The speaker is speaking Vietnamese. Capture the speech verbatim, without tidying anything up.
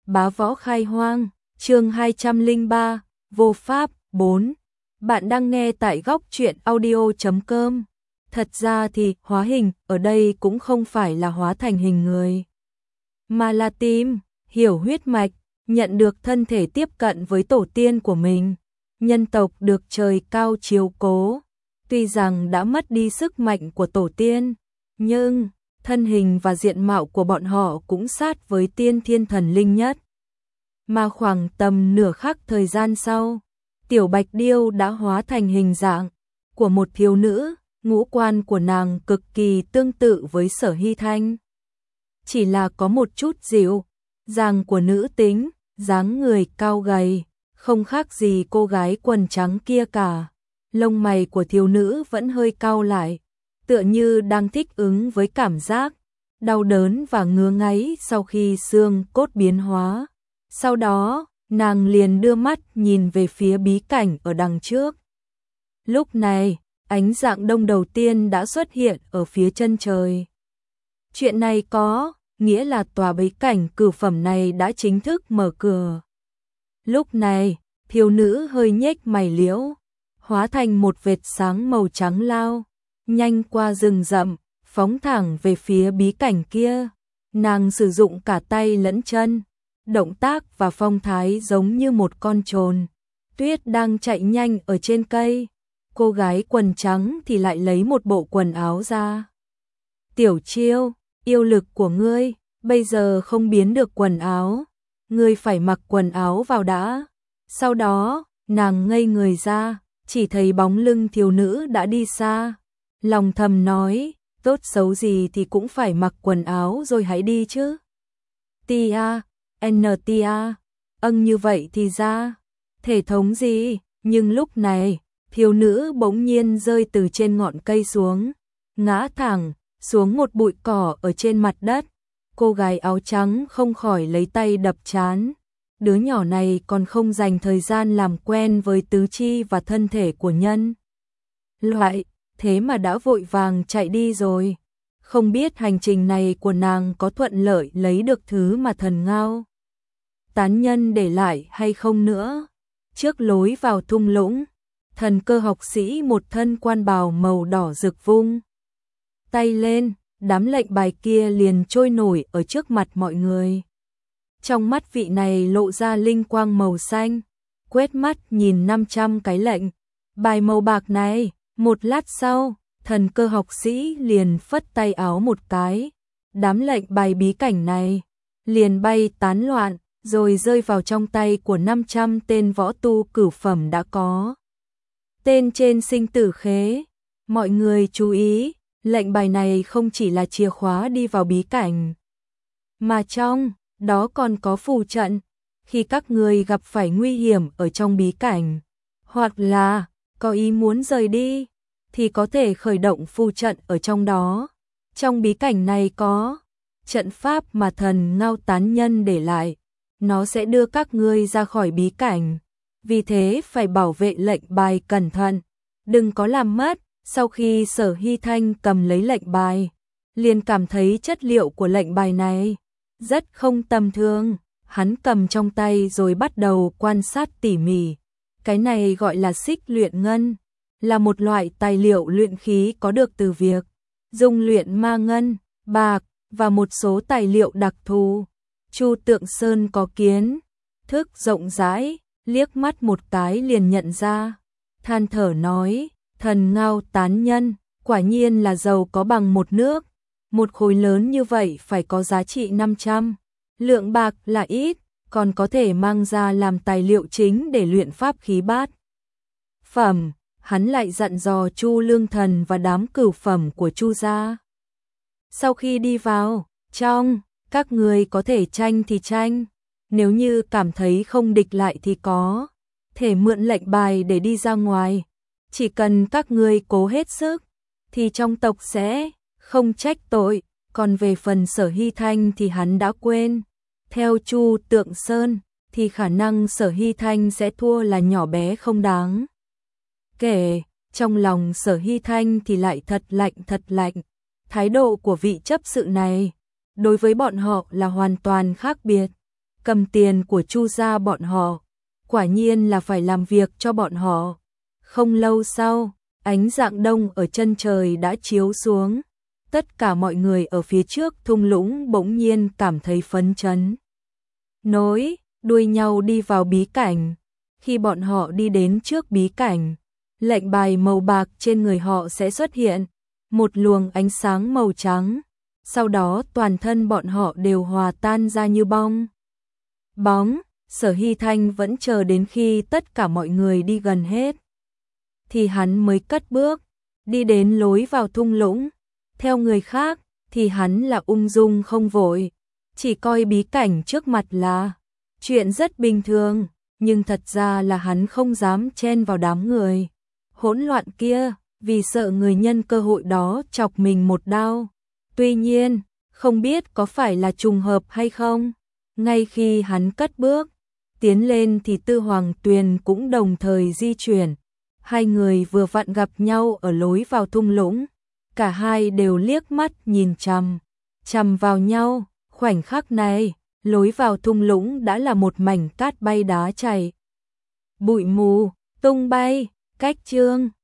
Bá võ khai hoang, chương hai trăm lẻ ba, vô pháp, bốn. Bạn đang nghe tại góc truyện audio chấm com. Thật ra thì hóa hình ở đây cũng không phải là hóa thành hình người, mà là tim, hiểu huyết mạch, nhận được thân thể tiếp cận với tổ tiên của mình. Nhân tộc được trời cao chiếu cố, tuy rằng đã mất đi sức mạnh của tổ tiên, nhưng thân hình và diện mạo của bọn họ cũng sát với tiên thiên thần linh nhất. Mà khoảng tầm nửa khắc thời gian sau, Tiểu Bạch Điêu đã hóa thành hình dạng của một thiếu nữ, ngũ quan của nàng cực kỳ tương tự với Sở Hy Thanh. Chỉ là có một chút dịu dàng của nữ tính, dáng người cao gầy, không khác gì cô gái quần trắng kia cả. Lông mày của thiếu nữ vẫn hơi cau lại, tựa như đang thích ứng với cảm giác đau đớn và ngứa ngáy sau khi xương cốt biến hóa. Sau đó, nàng liền đưa mắt nhìn về phía bí cảnh ở đằng trước. Lúc này, ánh dạng đông đầu tiên đã xuất hiện ở phía chân trời. Chuyện này có nghĩa là tòa bí cảnh cửu phẩm này đã chính thức mở cửa. Lúc này, thiếu nữ hơi nhếch mày liễu, hóa thành một vệt sáng màu trắng lao, nhanh qua rừng rậm, phóng thẳng về phía bí cảnh kia. Nàng sử dụng cả tay lẫn chân, động tác và phong thái giống như một con trồn tuyết đang chạy nhanh ở trên cây. Cô gái quần trắng thì lại lấy một bộ quần áo ra. Tiểu Chiêu, yêu lực của ngươi bây giờ không biến được quần áo, ngươi phải mặc quần áo vào đã. Sau đó, nàng ngây người ra, chỉ thấy bóng lưng thiếu nữ đã đi xa. Lòng thầm nói, tốt xấu gì thì cũng phải mặc quần áo rồi hãy đi chứ. Tia, N Tia, âng như vậy thì ra, thể thống gì, nhưng lúc này, thiếu nữ bỗng nhiên rơi từ trên ngọn cây xuống, ngã thẳng xuống một bụi cỏ ở trên mặt đất. Cô gái áo trắng không khỏi lấy tay đập trán. Đứa nhỏ này còn không dành thời gian làm quen với tứ chi và thân thể của nhân loại, thế mà đã vội vàng chạy đi rồi. Không biết hành trình này của nàng có thuận lợi lấy được thứ mà thần ngao tán nhân để lại hay không nữa. Trước lối vào thung lũng, thần cơ học sĩ một thân quan bào màu đỏ rực vung tay lên, đám lệnh bài kia liền trôi nổi ở trước mặt mọi người. Trong mắt vị này lộ ra linh quang màu xanh, quét mắt nhìn năm trăm cái lệnh bài màu bạc này. Một lát sau, thần cơ học sĩ liền phất tay áo một cái, đám lệnh bài bí cảnh này liền bay tán loạn, rồi rơi vào trong tay của năm trăm tên võ tu cửu phẩm đã có tên trên sinh tử khế. Mọi người chú ý, lệnh bài này không chỉ là chìa khóa đi vào bí cảnh, mà trong đó còn có phù trận. Khi các người gặp phải nguy hiểm ở trong bí cảnh, hoặc là có ý muốn rời đi, thì có thể khởi động phù trận ở trong đó. Trong bí cảnh này có trận pháp mà thần ngao tán nhân để lại, nó sẽ đưa các ngươi ra khỏi bí cảnh. Vì thế phải bảo vệ lệnh bài cẩn thận, đừng có làm mất. Sau khi Sở Hy Thanh cầm lấy lệnh bài, liền cảm thấy chất liệu của lệnh bài này rất không tầm thường. Hắn cầm trong tay rồi bắt đầu quan sát tỉ mỉ. Cái này gọi là xích luyện ngân, là một loại tài liệu luyện khí có được từ việc dùng luyện ma ngân, bạc và một số tài liệu đặc thù. Chu Tượng Sơn có kiến thức rộng rãi, liếc mắt một cái liền nhận ra, than thở nói, thần ngao tán nhân quả nhiên là giàu có bằng một nước. Một khối lớn như vậy phải có giá trị năm trăm lượng bạc là ít, còn có thể mang ra làm tài liệu chính để luyện pháp khí bát phẩm. Hắn lại dặn dò Chu Lương Thần và đám cửu phẩm của Chu gia, sau khi đi vào trong, các người có thể tranh thì tranh, nếu như cảm thấy không địch lại thì có thể mượn lệnh bài để đi ra ngoài. Chỉ cần các ngươi cố hết sức, thì trong tộc sẽ không trách tội. Còn về phần Sở Hy Thanh thì hắn đã quên. Theo Chu Tượng Sơn, thì khả năng Sở Hy Thanh sẽ thua là nhỏ bé không đáng kể. Trong lòng Sở Hy Thanh thì lại thật lạnh thật lạnh. Thái độ của vị chấp sự này đối với bọn họ là hoàn toàn khác biệt. cầm tiền của Chu gia bọn họ, quả nhiên là phải làm việc cho bọn họ. Không lâu sau, ánh rạng đông ở chân trời đã chiếu xuống, tất cả mọi người ở phía trước thung lũng bỗng nhiên cảm thấy phấn chấn. Nối đuôi nhau đi vào bí cảnh. Khi bọn họ đi đến trước bí cảnh, lệnh bài màu bạc trên người họ sẽ xuất hiện, một luồng ánh sáng màu trắng, sau đó toàn thân bọn họ đều hòa tan ra như bong bóng. Sở Hy Thanh vẫn chờ đến khi tất cả mọi người đi gần hết, thì hắn mới cất bước, đi đến lối vào thung lũng. Theo người khác, thì hắn là ung dung không vội, chỉ coi bí cảnh trước mặt là chuyện rất bình thường, nhưng thật ra là hắn không dám chen vào đám người hỗn loạn kia, vì sợ người nhân cơ hội đó chọc mình một đao. Tuy nhiên, không biết có phải là trùng hợp hay không, ngay khi hắn cất bước tiến lên thì Tư Hoàng Tuyền cũng đồng thời di chuyển. Hai người vừa vặn gặp nhau ở lối vào thung lũng, cả hai đều liếc mắt nhìn chằm chằm vào nhau. Khoảnh khắc này, lối vào thung lũng đã là một mảnh cát bay đá chảy, bụi mù tung bay. Cách chương